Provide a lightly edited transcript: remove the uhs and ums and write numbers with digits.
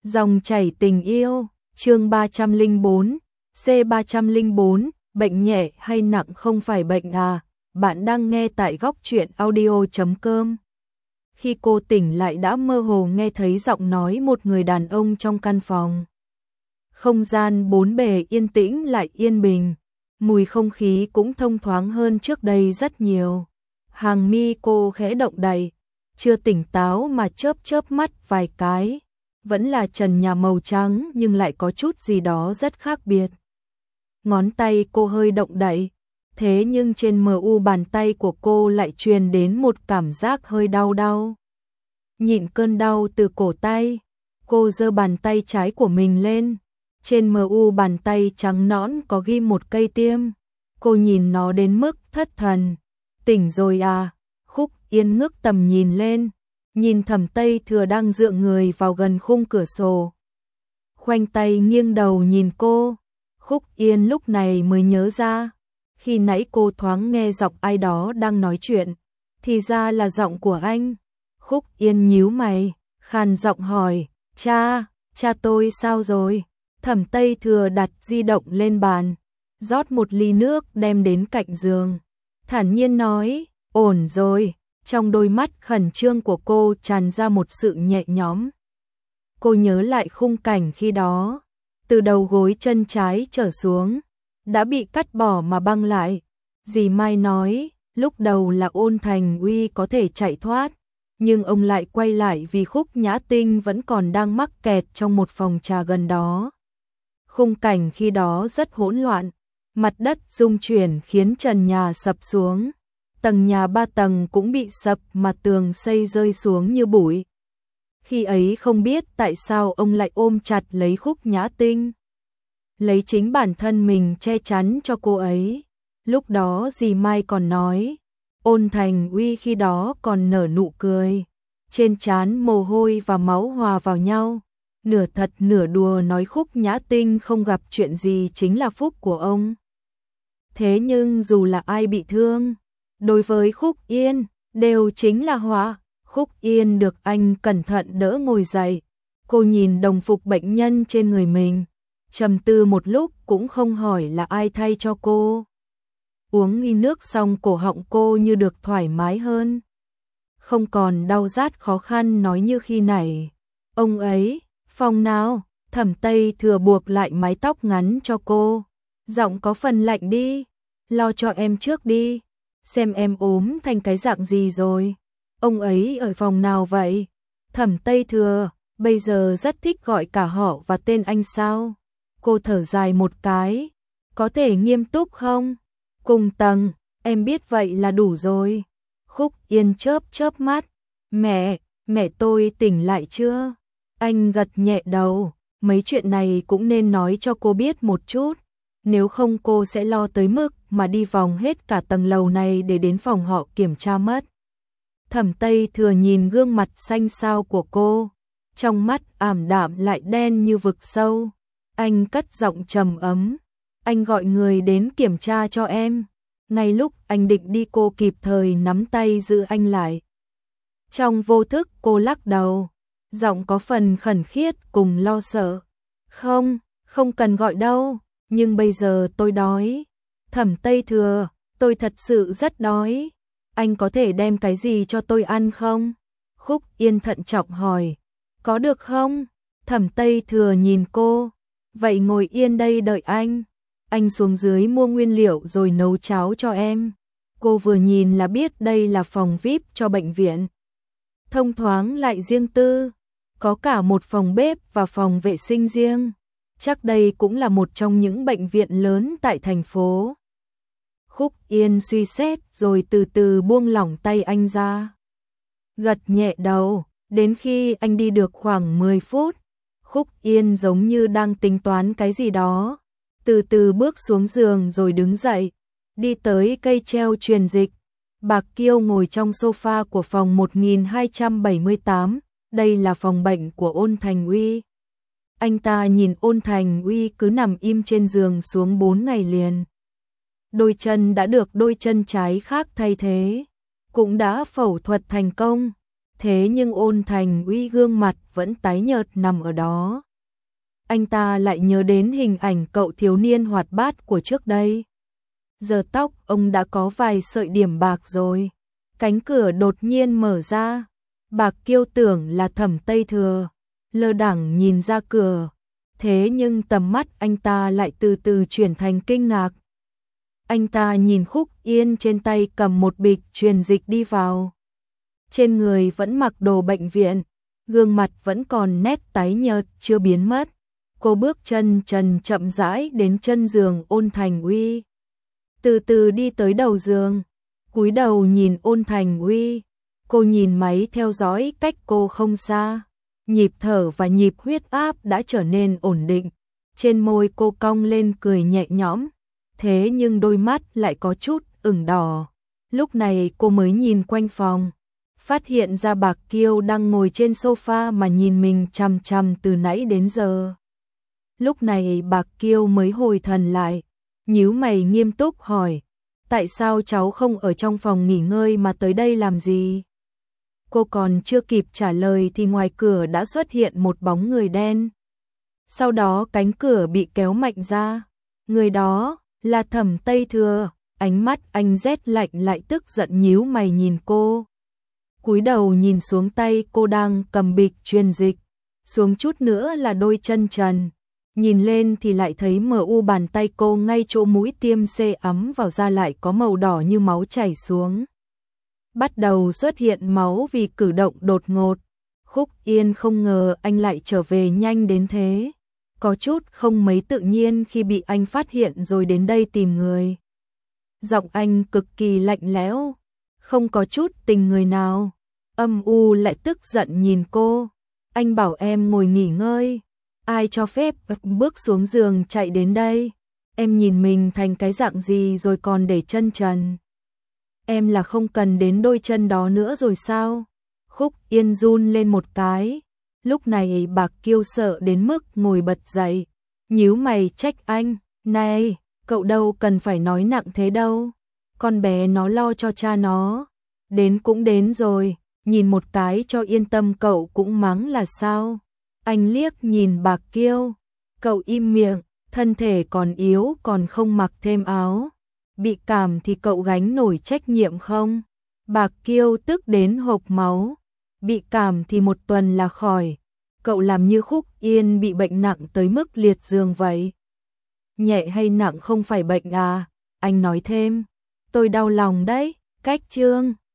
Dòng chảy tình yêu, chương 304, C304, bệnh nhẹ hay nặng không phải bệnh à, bạn đang nghe tại góc truyện audio.com. Khi cô tỉnh lại đã mơ hồ nghe thấy giọng nói một người đàn ông trong căn phòng. Không gian bốn bề yên tĩnh lại yên bình, mùi không khí cũng thông thoáng hơn trước đây rất nhiều. Hàng mi cô khẽ động đậy, chưa tỉnh táo mà chớp chớp mắt vài cái. Vẫn là trần nhà màu trắng nhưng lại có chút gì đó rất khác biệt. Ngón tay cô hơi động đậy, thế nhưng trên mu bàn tay của cô lại truyền đến một cảm giác hơi đau đau. Nhịn cơn đau từ cổ tay, cô giơ bàn tay trái của mình lên. Trên mu bàn tay trắng nõn có ghi một cây tiêm. Cô nhìn nó đến mức thất thần. Tỉnh rồi à? Khúc Yên ngước tầm nhìn lên, nhìn Thẩm Tây Thừa đang dựa người vào gần khung cửa sổ. Khoanh tay nghiêng đầu nhìn cô. Khúc Yên lúc này mới nhớ ra, khi nãy cô thoáng nghe giọng ai đó đang nói chuyện, thì ra là giọng của anh. Khúc Yên nhíu mày, khàn giọng hỏi, cha tôi sao rồi? Thẩm Tây Thừa đặt di động lên bàn, rót một ly nước đem đến cạnh giường, thản nhiên nói, ổn rồi. Trong đôi mắt khẩn trương của cô tràn ra một sự nhẹ nhõm. Cô nhớ lại khung cảnh khi đó, từ đầu gối chân trái trở xuống, đã bị cắt bỏ mà băng lại. Dì Mai nói, lúc đầu là Ôn Thành Uy có thể chạy thoát, nhưng ông lại quay lại vì Khúc Nhã Tinh vẫn còn đang mắc kẹt trong một phòng trà gần đó. Khung cảnh khi đó rất hỗn loạn, mặt đất rung chuyển khiến trần nhà sập xuống. Tầng nhà 3 tầng cũng bị sập mà tường xây rơi xuống như bụi. Khi ấy không biết tại sao ông lại ôm chặt lấy Khúc Nhã Tinh, lấy chính bản thân mình che chắn cho cô ấy. Lúc đó dì Mai còn nói, Ôn Thành Uy khi đó còn nở nụ cười, trên trán mồ hôi và máu hòa vào nhau, nửa thật nửa đùa nói Khúc Nhã Tinh không gặp chuyện gì chính là phúc của ông. Thế nhưng dù là ai bị thương, đối với Khúc Yên, đều chính là họa. Khúc Yên được anh cẩn thận đỡ ngồi dậy. Cô nhìn đồng phục bệnh nhân trên người mình, trầm tư một lúc cũng không hỏi là ai thay cho cô. Uống ly nước xong cổ họng cô như được thoải mái hơn, không còn đau rát khó khăn nói như khi nãy. Ông ấy, phòng nào? Thẩm Tây Thừa buộc lại mái tóc ngắn cho cô, giọng có phần lạnh đi, lo cho em trước đi. Xem em ốm thành cái dạng gì rồi. Ông ấy ở phòng nào vậy? Thẩm Tây Thừa bây giờ rất thích gọi cả họ và tên anh sao? Cô thở dài một cái, có thể nghiêm túc không? Cùng tầng, em biết vậy là đủ rồi. Khúc Yên chớp chớp mắt, mẹ tôi tỉnh lại chưa? Anh gật nhẹ đầu, mấy chuyện này cũng nên nói cho cô biết một chút, nếu không cô sẽ lo tới mức mà đi vòng hết cả tầng lầu này để đến phòng họ kiểm tra mất. Thẩm Tây Thừa nhìn gương mặt xanh xao của cô, trong mắt ảm đạm lại đen như vực sâu. Anh cất giọng trầm ấm, anh gọi người đến kiểm tra cho em. Ngay lúc anh định đi cô kịp thời nắm tay giữ anh lại. Trong vô thức cô lắc đầu, giọng có phần khẩn khiết cùng lo sợ. Không cần gọi đâu, nhưng bây giờ tôi đói. Thẩm Tây Thừa, tôi thật sự rất đói. Anh có thể đem cái gì cho tôi ăn không? Khúc Yên thận trọng hỏi. Có được không? Thẩm Tây Thừa nhìn cô. Vậy ngồi yên đây đợi anh. Anh xuống dưới mua nguyên liệu rồi nấu cháo cho em. Cô vừa nhìn là biết đây là phòng VIP cho bệnh viện. Thông thoáng lại riêng tư. Có cả một phòng bếp và phòng vệ sinh riêng. Chắc đây cũng là một trong những bệnh viện lớn tại thành phố. Khúc Yên suy xét rồi từ từ buông lỏng tay anh ra. Gật nhẹ đầu, đến khi anh đi được khoảng 10 phút, Khúc Yên giống như đang tính toán cái gì đó, từ từ bước xuống giường rồi đứng dậy, đi tới cây treo truyền dịch. Bạc Kiêu ngồi trong sofa của phòng 1278, đây là phòng bệnh của Ôn Thành Uy. Anh ta nhìn Ôn Thành Uy cứ nằm im trên giường xuống 4 ngày liền. Đôi chân đã được đôi chân trái khác thay thế, cũng đã phẫu thuật thành công. Thế nhưng Ôn Thành Uy gương mặt vẫn tái nhợt nằm ở đó. Anh ta lại nhớ đến hình ảnh cậu thiếu niên hoạt bát của trước đây. Giờ tóc ông đã có vài sợi điểm bạc rồi. Cánh cửa đột nhiên mở ra. Bạc Kiêu tưởng là Thẩm Tây Thừa, lơ đãng nhìn ra cửa. Thế nhưng tầm mắt anh ta lại từ từ chuyển thành kinh ngạc. Anh ta nhìn Khúc Yên trên tay cầm một bịch truyền dịch đi vào. Trên người vẫn mặc đồ bệnh viện, gương mặt vẫn còn nét tái nhợt chưa biến mất. Cô bước chân trần chậm rãi đến chân giường Ôn Thành Uy. Từ từ đi tới đầu giường, cúi đầu nhìn Ôn Thành Uy. Cô nhìn máy theo dõi cách cô không xa. Nhịp thở và nhịp huyết áp đã trở nên ổn định. Trên môi cô cong lên cười nhẹ nhõm. Thế nhưng đôi mắt lại có chút ửng đỏ. Lúc này cô mới nhìn quanh phòng, phát hiện ra Bạc Kiêu đang ngồi trên sofa mà nhìn mình chằm chằm từ nãy đến giờ. Lúc này Bạc Kiêu mới hồi thần lại, nhíu mày nghiêm túc hỏi, tại sao cháu không ở trong phòng nghỉ ngơi mà tới đây làm gì? Cô còn chưa kịp trả lời thì ngoài cửa đã xuất hiện một bóng người đen. Sau đó cánh cửa bị kéo mạnh ra, người đó là Thẩm Tây Thừa. Ánh mắt anh rét lạnh lại tức giận nhíu mày nhìn cô. Cúi đầu nhìn xuống tay cô đang cầm bịch truyền dịch, xuống chút nữa là đôi chân trần. Nhìn lên thì lại thấy mờ u bàn tay cô ngay chỗ mũi tiêm xê ấm vào da lại có màu đỏ như máu chảy xuống. Bắt đầu xuất hiện máu vì cử động đột ngột. Khúc Yên không ngờ anh lại trở về nhanh đến thế. Có chút không mấy tự nhiên khi bị anh phát hiện rồi đến đây tìm người. Giọng anh cực kỳ lạnh lẽo, không có chút tình người nào. Âm u lại tức giận nhìn cô. Anh bảo em ngồi nghỉ ngơi. Ai cho phép bước xuống giường chạy đến đây? Em nhìn mình thành cái dạng gì rồi còn để chân trần? Em là không cần đến đôi chân đó nữa rồi sao? Khúc Yên run lên một cái. Lúc này Bạc Kiêu sợ đến mức ngồi bật dậy, nhíu mày trách anh, này, cậu đâu cần phải nói nặng thế đâu. Con bé nó lo cho cha nó. Đến cũng đến rồi, nhìn một cái cho yên tâm cậu cũng mắng là sao? Anh liếc nhìn Bạc Kiêu, cậu im miệng, thân thể còn yếu còn không mặc thêm áo. Bị cảm thì cậu gánh nổi trách nhiệm không? Bạc Kiêu tức đến hộc máu. Bị cảm thì một tuần là khỏi. Cậu làm như Khúc Yên bị bệnh nặng tới mức liệt giường vậy. Nhẹ hay nặng không phải bệnh à? Anh nói thêm. Tôi đau lòng đấy. Cách chương